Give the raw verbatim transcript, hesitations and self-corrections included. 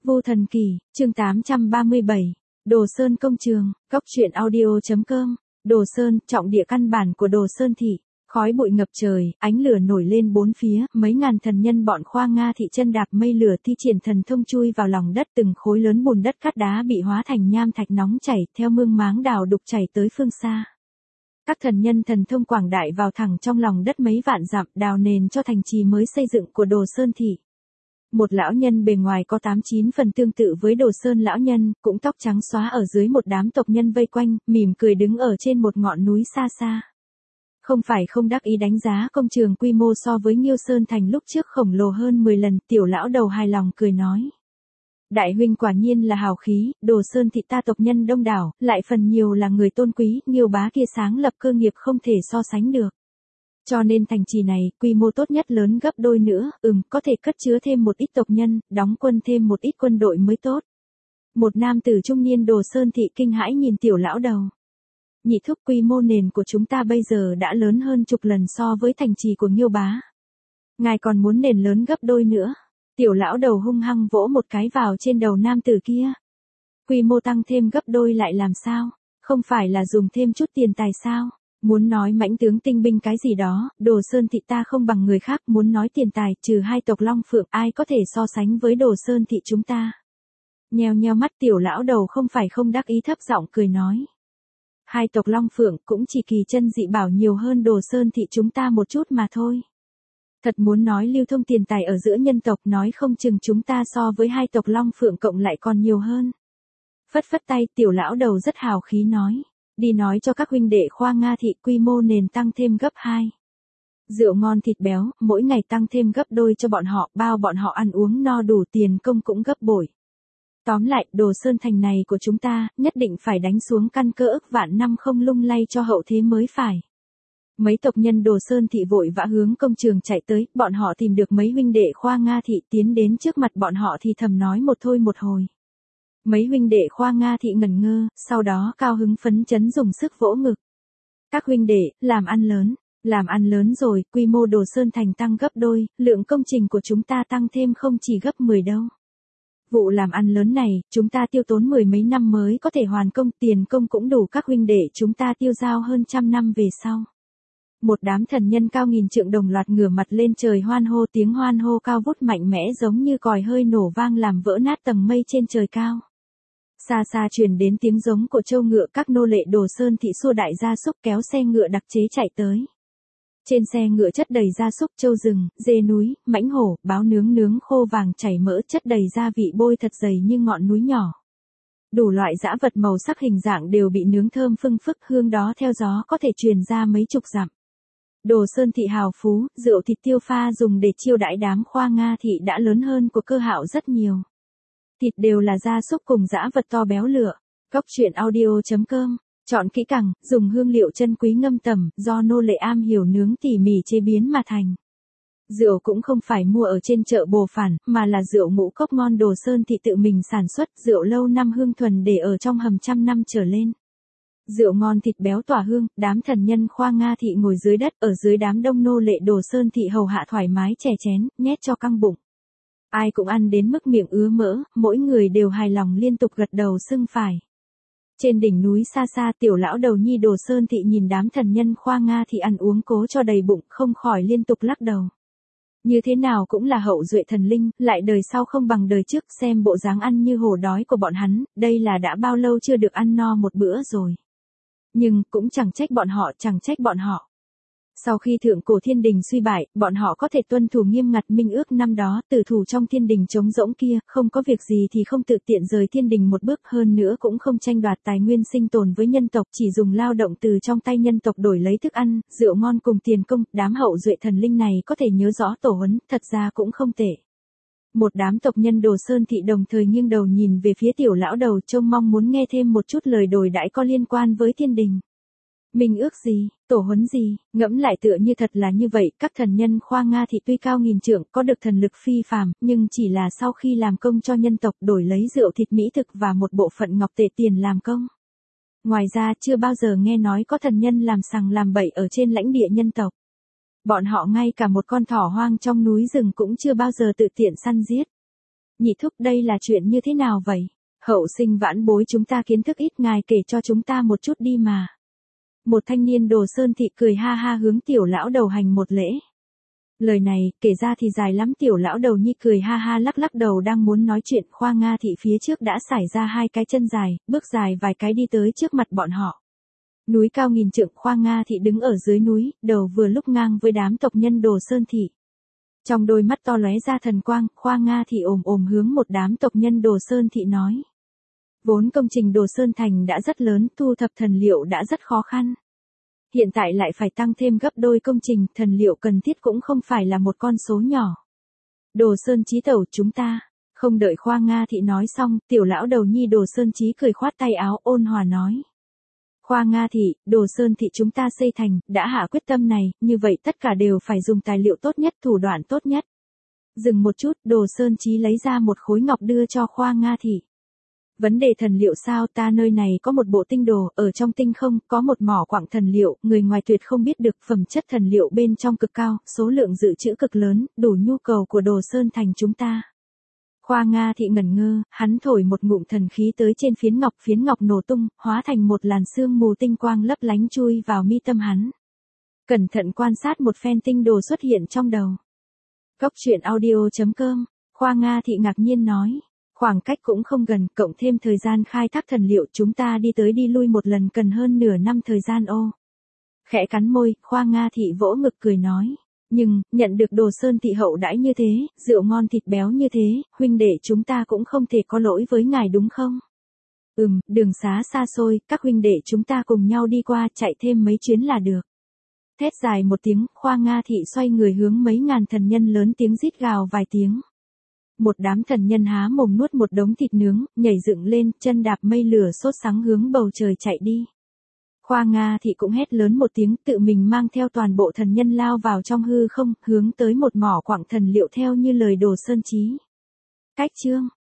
Vu Thần Kỳ, chương tám trăm ba mươi bảy, Đồ Sơn Công Trường, Cốc Truyện Audio chấm com, Đồ Sơn, trọng địa căn bản của Đồ Sơn thị, khói bụi ngập trời, ánh lửa nổi lên bốn phía, mấy ngàn thần nhân bọn Khoa Nga thị chân đạp mây lửa thi triển thần thông chui vào lòng đất, từng khối lớn bùn đất cát đá bị hóa thành nham thạch nóng chảy, theo mương máng đào đục chảy tới phương xa. Các thần nhân thần thông quảng đại vào thẳng trong lòng đất mấy vạn dặm, đào nền cho thành trì mới xây dựng của Đồ Sơn thị. Một lão nhân bề ngoài có tám chín phần tương tự với Đồ Sơn lão nhân, cũng tóc trắng xóa ở dưới một đám tộc nhân vây quanh, mỉm cười đứng ở trên một ngọn núi xa xa. Không phải không đắc ý đánh giá công trường quy mô so với Nghiêu Sơn thành lúc trước khổng lồ hơn mười lần, tiểu lão đầu hài lòng cười nói. Đại huynh quả nhiên là hào khí, Đồ Sơn thị ta tộc nhân đông đảo, lại phần nhiều là người tôn quý, Nghiêu bá kia sáng lập cơ nghiệp không thể so sánh được. Cho nên thành trì này, quy mô tốt nhất lớn gấp đôi nữa, ừm, có thể cất chứa thêm một ít tộc nhân, đóng quân thêm một ít quân đội mới tốt. Một nam tử trung niên Đồ Sơn thị kinh hãi nhìn tiểu lão đầu. Nhị thúc, quy mô nền của chúng ta bây giờ đã lớn hơn chục lần so với thành trì của Nghiêu bá. Ngài còn muốn nền lớn gấp đôi nữa. Tiểu lão đầu hung hăng vỗ một cái vào trên đầu nam tử kia. Quy mô tăng thêm gấp đôi lại làm sao? Không phải là dùng thêm chút tiền tài sao? Muốn nói mãnh tướng tinh binh cái gì đó, Đồ Sơn thị ta không bằng người khác, muốn nói tiền tài, trừ hai tộc Long Phượng, ai có thể so sánh với Đồ Sơn thị chúng ta. Nheo nheo mắt tiểu lão đầu không phải không đắc ý, thấp giọng cười nói. Hai tộc Long Phượng cũng chỉ kỳ chân dị bảo nhiều hơn Đồ Sơn thị chúng ta một chút mà thôi. Thật muốn nói lưu thông tiền tài ở giữa nhân tộc, nói không chừng chúng ta so với hai tộc Long Phượng cộng lại còn nhiều hơn. Phất phất tay, tiểu lão đầu rất hào khí nói. Đi nói cho các huynh đệ Khoa Nga thị quy mô nền tăng thêm gấp hai. Rượu ngon thịt béo, mỗi ngày tăng thêm gấp đôi cho bọn họ, bao bọn họ ăn uống no đủ, tiền công cũng gấp bội. Tóm lại, Đồ Sơn thành này của chúng ta, nhất định phải đánh xuống căn cơ ức vạn năm không lung lay cho hậu thế mới phải. Mấy tộc nhân Đồ Sơn thị vội vã hướng công trường chạy tới, bọn họ tìm được mấy huynh đệ Khoa Nga thị tiến đến trước mặt bọn họ thì thầm nói một thôi một hồi. Mấy huynh đệ Khoa Nga thị ngẩn ngơ, sau đó cao hứng phấn chấn dùng sức vỗ ngực. Các huynh đệ, làm ăn lớn, làm ăn lớn rồi, quy mô Đồ Sơn thành tăng gấp đôi, lượng công trình của chúng ta tăng thêm không chỉ gấp mười đâu. Vụ làm ăn lớn này, chúng ta tiêu tốn mười mấy năm mới có thể hoàn công, tiền công cũng đủ các huynh đệ chúng ta tiêu dao hơn trăm năm về sau. Một đám thần nhân cao nghìn trượng đồng loạt ngửa mặt lên trời hoan hô, tiếng hoan hô cao vút mạnh mẽ giống như còi hơi nổ vang làm vỡ nát tầng mây trên trời cao. Xa xa truyền đến tiếng giống của trâu ngựa, các nô lệ Đồ Sơn thị xua đại gia súc kéo xe ngựa đặc chế chạy tới. Trên xe ngựa chất đầy gia súc, trâu rừng, dê núi, mãnh hổ, báo nướng nướng khô vàng chảy mỡ, chất đầy gia vị bôi thật dày như ngọn núi nhỏ. Đủ loại dã vật màu sắc hình dạng đều bị nướng thơm phưng phức, hương đó theo gió có thể truyền ra mấy chục dặm. Đồ Sơn thị hào phú, rượu thịt tiêu pha dùng để chiêu đãi đám Khoa Nga thị đã lớn hơn của Cơ Hạo rất nhiều. Thịt đều là gia súc cùng dã vật to béo lựa. Cốc Truyện Audio chấm com, chọn kỹ càng, dùng hương liệu chân quý ngâm tẩm, do nô lệ am hiểu nướng tỉ mỉ chế biến mà thành. Rượu cũng không phải mua ở trên chợ Bồ Phản, mà là rượu ngũ cốc ngon Đồ Sơn thị tự mình sản xuất, rượu lâu năm hương thuần để ở trong hầm trăm năm trở lên. Rượu ngon thịt béo tỏa hương, đám thần nhân Khoa Nga thị ngồi dưới đất, ở dưới đám đông nô lệ Đồ Sơn thị hầu hạ thoải mái chè chén, nhét cho căng bụng. Ai cũng ăn đến mức miệng ứa mỡ, mỗi người đều hài lòng liên tục gật đầu xưng phải. Trên đỉnh núi xa xa, tiểu lão đầu nhi Đồ Sơn thị nhìn đám thần nhân Khoa Nga thị ăn uống cố cho đầy bụng, không khỏi liên tục lắc đầu. Như thế nào cũng là hậu duệ thần linh, lại đời sau không bằng đời trước, xem bộ dáng ăn như hổ đói của bọn hắn, đây là đã bao lâu chưa được ăn no một bữa rồi. Nhưng, cũng chẳng trách bọn họ, chẳng trách bọn họ. Sau khi thượng cổ thiên đình suy bại, bọn họ có thể tuân thủ nghiêm ngặt minh ước năm đó, tử thủ trong thiên đình trống rỗng kia, không có việc gì thì không tự tiện rời thiên đình một bước, hơn nữa cũng không tranh đoạt tài nguyên sinh tồn với nhân tộc, chỉ dùng lao động từ trong tay nhân tộc đổi lấy thức ăn, rượu ngon cùng tiền công, đám hậu duệ thần linh này có thể nhớ rõ tổ huấn, thật ra cũng không tệ. Một đám tộc nhân Đồ Sơn thị đồng thời nghiêng đầu nhìn về phía tiểu lão đầu, trông mong muốn nghe thêm một chút lời đồn đãi có liên quan với thiên đình. Minh ước gì, tổ huấn gì, ngẫm lại tựa như thật là như vậy, các thần nhân Khoa Nga thị tuy cao nghìn trượng, có được thần lực phi phàm, nhưng chỉ là sau khi làm công cho nhân tộc đổi lấy rượu thịt mỹ thực và một bộ phận ngọc tệ tiền làm công. Ngoài ra chưa bao giờ nghe nói có thần nhân làm sằng làm bậy ở trên lãnh địa nhân tộc. Bọn họ ngay cả một con thỏ hoang trong núi rừng cũng chưa bao giờ tự tiện săn giết. Nhị thúc đây là chuyện như thế nào vậy? Hậu sinh vãn bối chúng ta kiến thức ít ngài kể cho chúng ta một chút đi mà. Một thanh niên Đồ Sơn thị cười ha ha hướng tiểu lão đầu hành một lễ. Lời này, kể ra thì dài lắm, tiểu lão đầu nhi cười ha ha lắc lắc đầu đang muốn nói chuyện, Khoa Nga thị phía trước đã xảy ra hai cái chân dài, bước dài vài cái đi tới trước mặt bọn họ. Núi cao nghìn trượng, Khoa Nga thị đứng ở dưới núi, đầu vừa lúc ngang với đám tộc nhân Đồ Sơn thị. Trong đôi mắt to lóe ra thần quang, Khoa Nga thị ồm ồm hướng một đám tộc nhân Đồ Sơn thị nói. Vốn công trình Đồ Sơn thành đã rất lớn, thu thập thần liệu đã rất khó khăn. Hiện tại lại phải tăng thêm gấp đôi công trình, thần liệu cần thiết cũng không phải là một con số nhỏ. Đồ Sơn Chí tẩu chúng ta, không đợi Khoa Nga thị nói xong, tiểu lão đầu nhi Đồ Sơn Chí cười khoát tay áo ôn hòa nói. Khoa Nga thị, Đồ Sơn thị chúng ta xây thành, đã hạ quyết tâm này, như vậy tất cả đều phải dùng tài liệu tốt nhất, thủ đoạn tốt nhất. Dừng một chút, Đồ Sơn Chí lấy ra một khối ngọc đưa cho Khoa Nga thị. Vấn đề thần liệu sao, ta nơi này có một bộ tinh đồ, ở trong tinh không, có một mỏ quặng thần liệu, người ngoài tuyệt không biết được, phẩm chất thần liệu bên trong cực cao, số lượng dự trữ cực lớn, đủ nhu cầu của Đồ Sơn thành chúng ta. Khoa Nga thị ngẩn ngơ, hắn thổi một ngụm thần khí tới trên phiến ngọc, phiến ngọc nổ tung, hóa thành một làn sương mù tinh quang lấp lánh chui vào mi tâm hắn. Cẩn thận quan sát một phen tinh đồ xuất hiện trong đầu. Cốc truyện audio chấm com, Khoa Nga thị ngạc nhiên nói. Khoảng cách cũng không gần, cộng thêm thời gian khai thác thần liệu chúng ta đi tới đi lui một lần cần hơn nửa năm thời gian ô. Khẽ cắn môi, Khoa Nga thị vỗ ngực cười nói. Nhưng, nhận được Đồ Sơn thị hậu đãi như thế, rượu ngon thịt béo như thế, huynh đệ chúng ta cũng không thể có lỗi với ngài đúng không? Ừm, đường xá xa xôi, các huynh đệ chúng ta cùng nhau đi qua, chạy thêm mấy chuyến là được. Thét dài một tiếng, Khoa Nga thị xoay người hướng mấy ngàn thần nhân lớn tiếng rít gào vài tiếng. Một đám thần nhân há mồm nuốt một đống thịt nướng, nhảy dựng lên, chân đạp mây lửa sốt sắng hướng bầu trời chạy đi. Khoa Nga thị cũng hét lớn một tiếng, tự mình mang theo toàn bộ thần nhân lao vào trong hư không, hướng tới một mỏ quặng thần liệu theo như lời Đồ Sơn Chí. Cách chương